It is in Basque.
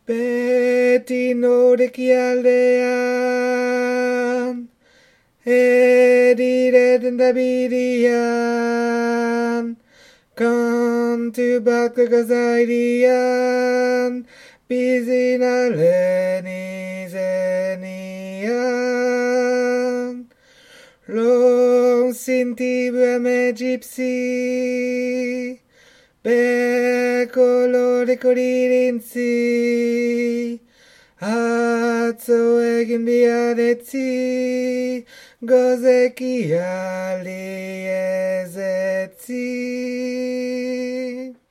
Beti noreki aldean, ediren da birian, kantu bat gazaidian, bizinalen izenian. Long sintibu ame gypsy, be koloreko rintzi, atzo egin biaretzi, gozeki ali ezetzi.